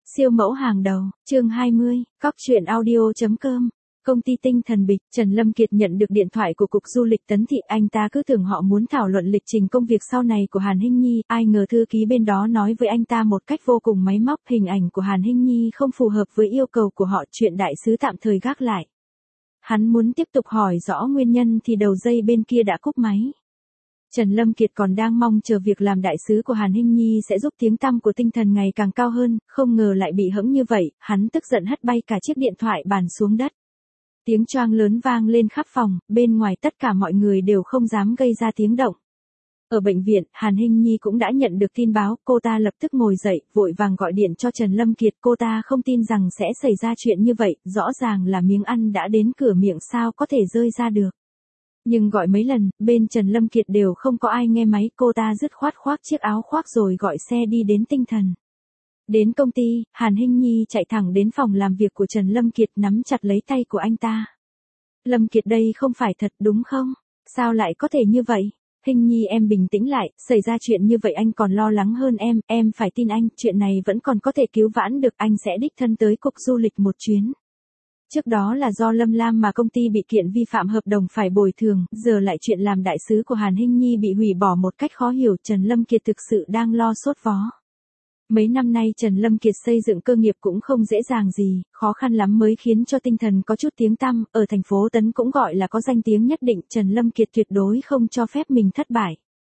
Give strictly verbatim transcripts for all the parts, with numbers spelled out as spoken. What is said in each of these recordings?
Siêu mẫu hàng đầu, chương hai mươi, cóc truyện audio.com. Công ty Tinh Thần Bịch, Trần Lâm Kiệt nhận được điện thoại của Cục Du lịch Tấn Thị, anh ta cứ tưởng họ muốn thảo luận lịch trình công việc sau này của Hàn Hinh Nhi, ai ngờ thư ký bên đó nói với anh ta một cách vô cùng máy móc, hình ảnh của Hàn Hinh Nhi không phù hợp với yêu cầu của họ, chuyện đại sứ tạm thời gác lại. Hắn muốn tiếp tục hỏi rõ nguyên nhân thì đầu dây bên kia đã cúp máy. Trần Lâm Kiệt còn đang mong chờ việc làm đại sứ của Hàn Hinh Nhi sẽ giúp tiếng tăm của Tinh Thần ngày càng cao hơn, không ngờ lại bị hẫng như vậy, hắn tức giận hất bay cả chiếc điện thoại bàn xuống đất. Tiếng choang lớn vang lên khắp phòng, bên ngoài tất cả mọi người đều không dám gây ra tiếng động. Ở bệnh viện, Hàn Hinh Nhi cũng đã nhận được tin báo, cô ta lập tức ngồi dậy, vội vàng gọi điện cho Trần Lâm Kiệt, cô ta không tin rằng sẽ xảy ra chuyện như vậy, rõ ràng là miếng ăn đã đến cửa miệng sao có thể rơi ra được. Nhưng gọi mấy lần, bên Trần Lâm Kiệt đều không có ai nghe máy, cô ta dứt khoát khoác chiếc áo khoác rồi gọi xe đi đến Tinh Thần. Đến công ty, Hàn Hinh Nhi chạy thẳng đến phòng làm việc của Trần Lâm Kiệt, nắm chặt lấy tay của anh ta. Lâm Kiệt, đây không phải thật đúng không? Sao lại có thể như vậy? Hinh Nhi, em bình tĩnh lại, xảy ra chuyện như vậy anh còn lo lắng hơn em, em phải tin anh, chuyện này vẫn còn có thể cứu vãn được, anh sẽ đích thân tới Cục Du lịch một chuyến. Trước đó là do Lâm Lam mà công ty bị kiện vi phạm hợp đồng phải bồi thường, giờ lại chuyện làm đại sứ của Hàn Hinh Nhi bị hủy bỏ một cách khó hiểu, Trần Lâm Kiệt thực sự đang lo sốt vó. Mấy năm nay Trần Lâm Kiệt xây dựng cơ nghiệp cũng không dễ dàng gì, khó khăn lắm mới khiến cho Tinh Thần có chút tiếng tăm, ở thành phố Tấn cũng gọi là có danh tiếng nhất định, Trần Lâm Kiệt tuyệt đối không cho phép mình thất bại.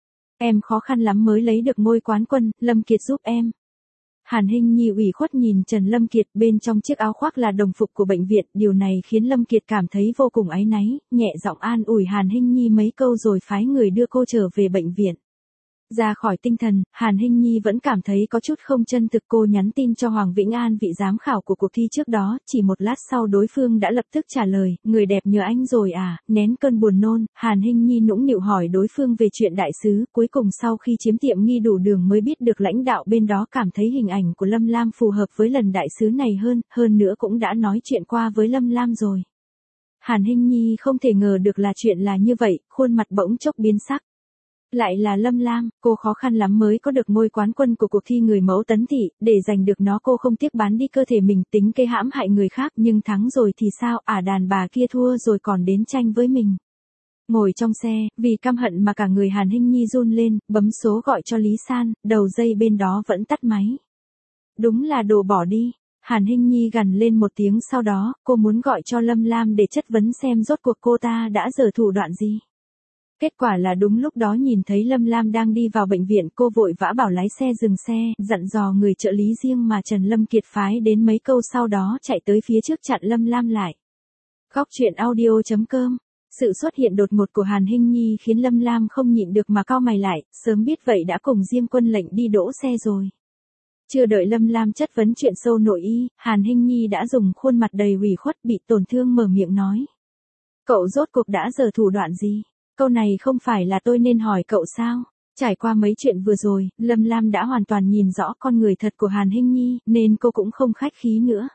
Em khó khăn lắm mới lấy được ngôi quán quân, Lâm Kiệt giúp em. Hàn Hinh Nhi ủy khuất nhìn Trần Lâm Kiệt, bên trong chiếc áo khoác là đồng phục của bệnh viện, điều này khiến Lâm Kiệt cảm thấy vô cùng áy náy, nhẹ giọng an ủi Hàn Hinh Nhi mấy câu rồi phái người đưa cô trở về bệnh viện. Ra khỏi Tinh Thần, Hàn Hinh Nhi vẫn cảm thấy có chút không chân thực, cô nhắn tin cho Hoàng Vĩnh An, vị giám khảo của cuộc thi trước đó, chỉ một lát sau đối phương đã lập tức trả lời, người đẹp nhớ anh rồi à, nén cơn buồn nôn, Hàn Hinh Nhi nũng nịu hỏi đối phương về chuyện đại sứ, cuối cùng sau khi chiếm tiệm nghi đủ đường mới biết được lãnh đạo bên đó cảm thấy hình ảnh của Lâm Lam phù hợp với lần đại sứ này hơn, hơn nữa cũng đã nói chuyện qua với Lâm Lam rồi. Hàn Hinh Nhi không thể ngờ được là chuyện là như vậy, khuôn mặt bỗng chốc biến sắc. Lại là Lâm Lam, cô khó khăn lắm mới có được ngôi quán quân của cuộc thi người mẫu Tấn Thị, để giành được nó cô không tiếc bán đi cơ thể mình, tính kế hãm hại người khác, nhưng thắng rồi thì sao, ả à, đàn bà kia thua rồi còn đến tranh với mình. Ngồi trong xe, vì căm hận mà cả người Hàn Hinh Nhi run lên, bấm số gọi cho Lý San, đầu dây bên đó vẫn tắt máy. Đúng là đồ bỏ đi. Hàn Hinh Nhi gằn lên một tiếng, sau đó, cô muốn gọi cho Lâm Lam để chất vấn xem rốt cuộc cô ta đã giở thủ đoạn gì. Kết quả là đúng lúc đó nhìn thấy Lâm Lam đang đi vào bệnh viện, cô vội vã bảo lái xe dừng xe, dặn dò người trợ lý riêng mà Trần Lâm Kiệt phái đến mấy câu, sau đó chạy tới phía trước chặn Lâm Lam lại. Cóc truyện audio.com. Sự xuất hiện đột ngột của Hàn Hinh Nhi khiến Lâm Lam không nhịn được mà cau mày lại, sớm biết vậy đã cùng Diêm Quân lệnh đi đỗ xe rồi. Chưa đợi Lâm Lam chất vấn chuyện sâu nội y, Hàn Hinh Nhi đã dùng khuôn mặt đầy ủy khuất bị tổn thương mở miệng nói. Cậu rốt cuộc đã giở thủ đoạn gì? Câu này không phải là tôi nên hỏi cậu sao? Trải qua mấy chuyện vừa rồi, Lâm Lam đã hoàn toàn nhìn rõ con người thật của Hàn Hinh Nhi, nên cô cũng không khách khí nữa.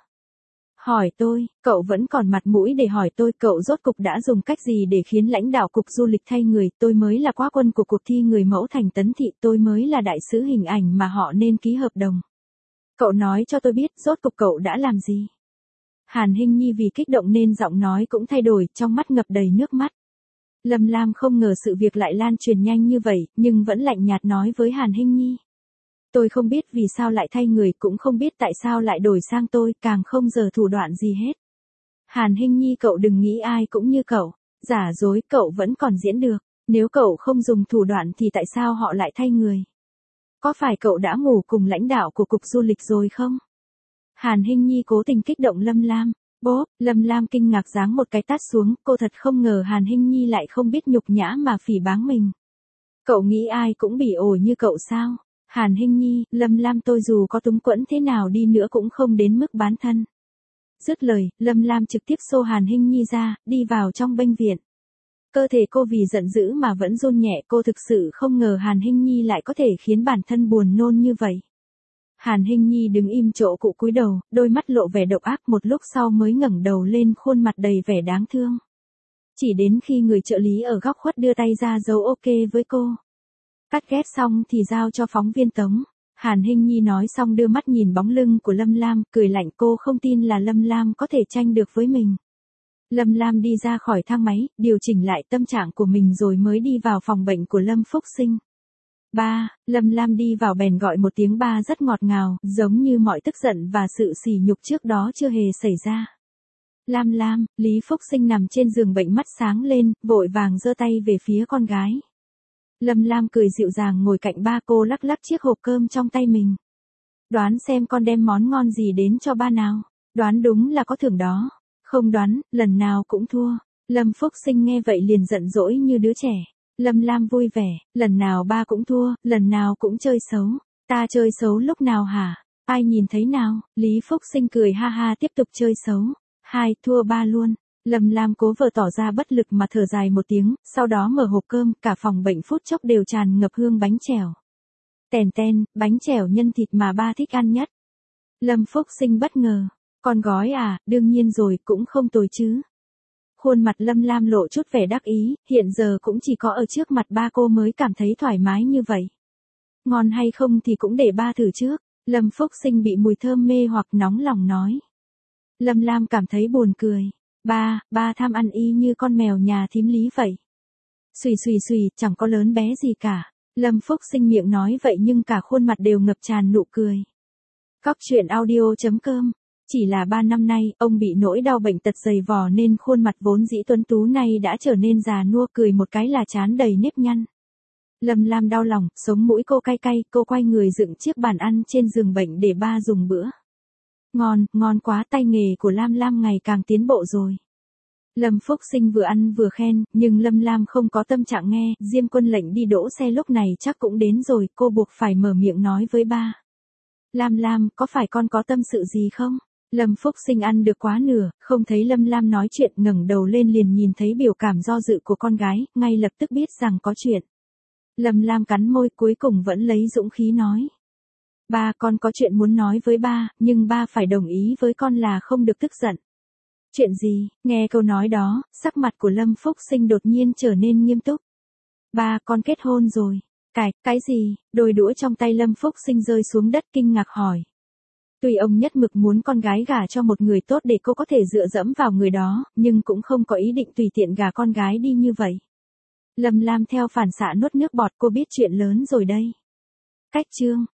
Hỏi tôi, cậu vẫn còn mặt mũi để hỏi tôi, cậu rốt cục đã dùng cách gì để khiến lãnh đạo Cục Du lịch thay người, tôi mới là quá quân của cuộc thi người mẫu thành Tấn Thị, tôi mới là đại sứ hình ảnh mà họ nên ký hợp đồng. Cậu nói cho tôi biết, rốt cục cậu đã làm gì? Hàn Hinh Nhi vì kích động nên giọng nói cũng thay đổi, trong mắt ngập đầy nước mắt. Lâm Lam không ngờ sự việc lại lan truyền nhanh như vậy, nhưng vẫn lạnh nhạt nói với Hàn Hinh Nhi. Tôi không biết vì sao lại thay người, cũng không biết tại sao lại đổi sang tôi, càng không giở thủ đoạn gì hết. Hàn Hinh Nhi, cậu đừng nghĩ ai cũng như cậu, giả dối cậu vẫn còn diễn được, nếu cậu không dùng thủ đoạn thì tại sao họ lại thay người? Có phải cậu đã ngủ cùng lãnh đạo của Cục Du lịch rồi không? Hàn Hinh Nhi cố tình kích động Lâm Lam. Bố, Lâm Lam kinh ngạc giáng một cái tát xuống, cô thật không ngờ Hàn Hinh Nhi lại không biết nhục nhã mà phỉ báng mình. Cậu nghĩ ai cũng bị ổi như cậu sao? Hàn Hinh Nhi, Lâm Lam, tôi dù có túng quẫn thế nào đi nữa cũng không đến mức bán thân. Dứt lời, Lâm Lam trực tiếp xô Hàn Hinh Nhi ra, đi vào trong bệnh viện. Cơ thể cô vì giận dữ mà vẫn run nhẹ, cô thực sự không ngờ Hàn Hinh Nhi lại có thể khiến bản thân buồn nôn như vậy. Hàn Hinh Nhi đứng im chỗ cũ cúi đầu, đôi mắt lộ vẻ độc ác, một lúc sau mới ngẩng đầu lên, khuôn mặt đầy vẻ đáng thương. Chỉ đến khi người trợ lý ở góc khuất đưa tay ra dấu ok với cô. Cắt ghép xong thì giao cho phóng viên Tống. Hàn Hinh Nhi nói xong đưa mắt nhìn bóng lưng của Lâm Lam, cười lạnh, cô không tin là Lâm Lam có thể tranh được với mình. Lâm Lam đi ra khỏi thang máy, điều chỉnh lại tâm trạng của mình rồi mới đi vào phòng bệnh của Lâm Phúc Sinh. Ba, Lâm Lam đi vào bèn gọi một tiếng ba rất ngọt ngào, giống như mọi tức giận và sự sỉ nhục trước đó chưa hề xảy ra. Lam Lam, Lý Phúc Sinh nằm trên giường bệnh mắt sáng lên, vội vàng giơ tay về phía con gái. Lâm Lam cười dịu dàng ngồi cạnh ba, cô lắc lắc chiếc hộp cơm trong tay mình. Đoán xem con đem món ngon gì đến cho ba nào. Đoán đúng là có thưởng đó. Không đoán, lần nào cũng thua. Lâm Phúc Sinh nghe vậy liền giận dỗi như đứa trẻ. Lâm Lam vui vẻ, lần nào ba cũng thua, lần nào cũng chơi xấu. Ta chơi xấu lúc nào hả? Ai nhìn thấy nào? Lý Phúc Sinh cười ha ha tiếp tục chơi xấu. Hai, thua ba luôn. Lâm Lam cố vờ tỏ ra bất lực mà thở dài một tiếng, sau đó mở hộp cơm, cả phòng bệnh phút chốc đều tràn ngập hương bánh chèo. Tèn ten, bánh chèo nhân thịt mà ba thích ăn nhất. Lâm Phúc Sinh bất ngờ. Con gói à, đương nhiên rồi, cũng không tồi chứ. Khuôn mặt Lâm Lam lộ chút vẻ đắc ý, hiện giờ cũng chỉ có ở trước mặt ba cô mới cảm thấy thoải mái như vậy. Ngon hay không thì cũng để ba thử trước. Lâm Phúc Sinh bị mùi thơm mê hoặc nóng lòng nói. Lâm Lam cảm thấy buồn cười. Ba, ba tham ăn y như con mèo nhà thím Lý vậy. Xùy xùy xùy, chẳng có lớn bé gì cả. Lâm Phúc Sinh miệng nói vậy nhưng cả khuôn mặt đều ngập tràn nụ cười. Cóc truyện audio chấm com. Chỉ là ba năm nay, ông bị nỗi đau bệnh tật dày vò nên khuôn mặt vốn dĩ tuấn tú này đã trở nên già nua, cười một cái là trán đầy nếp nhăn. Lâm Lam đau lòng, sống mũi cô cay cay, cô quay người dựng chiếc bàn ăn trên giường bệnh để ba dùng bữa. Ngon, ngon quá, tay nghề của Lam Lam ngày càng tiến bộ rồi. Lâm Phúc Sinh vừa ăn vừa khen, nhưng Lâm Lam không có tâm trạng nghe, Diêm Quân lệnh đi đỗ xe lúc này chắc cũng đến rồi, cô buộc phải mở miệng nói với ba. Lam Lam, có phải con có tâm sự gì không? Lâm Phúc Sinh ăn được quá nửa, không thấy Lâm Lam nói chuyện, ngẩng đầu lên liền nhìn thấy biểu cảm do dự của con gái, ngay lập tức biết rằng có chuyện. Lâm Lam cắn môi, cuối cùng vẫn lấy dũng khí nói. Ba, con có chuyện muốn nói với ba, nhưng ba phải đồng ý với con là không được tức giận. Chuyện gì? Nghe câu nói đó, sắc mặt của Lâm Phúc Sinh đột nhiên trở nên nghiêm túc. Ba, con kết hôn rồi. Cái, cái gì? Đôi đũa trong tay Lâm Phúc Sinh rơi xuống đất kinh ngạc hỏi. Tuy ông nhất mực muốn con gái gả cho một người tốt để cô có thể dựa dẫm vào người đó, nhưng cũng không có ý định tùy tiện gả con gái đi như vậy. Lâm Lam theo phản xạ nuốt nước bọt, cô biết chuyện lớn rồi đây. Cách chương.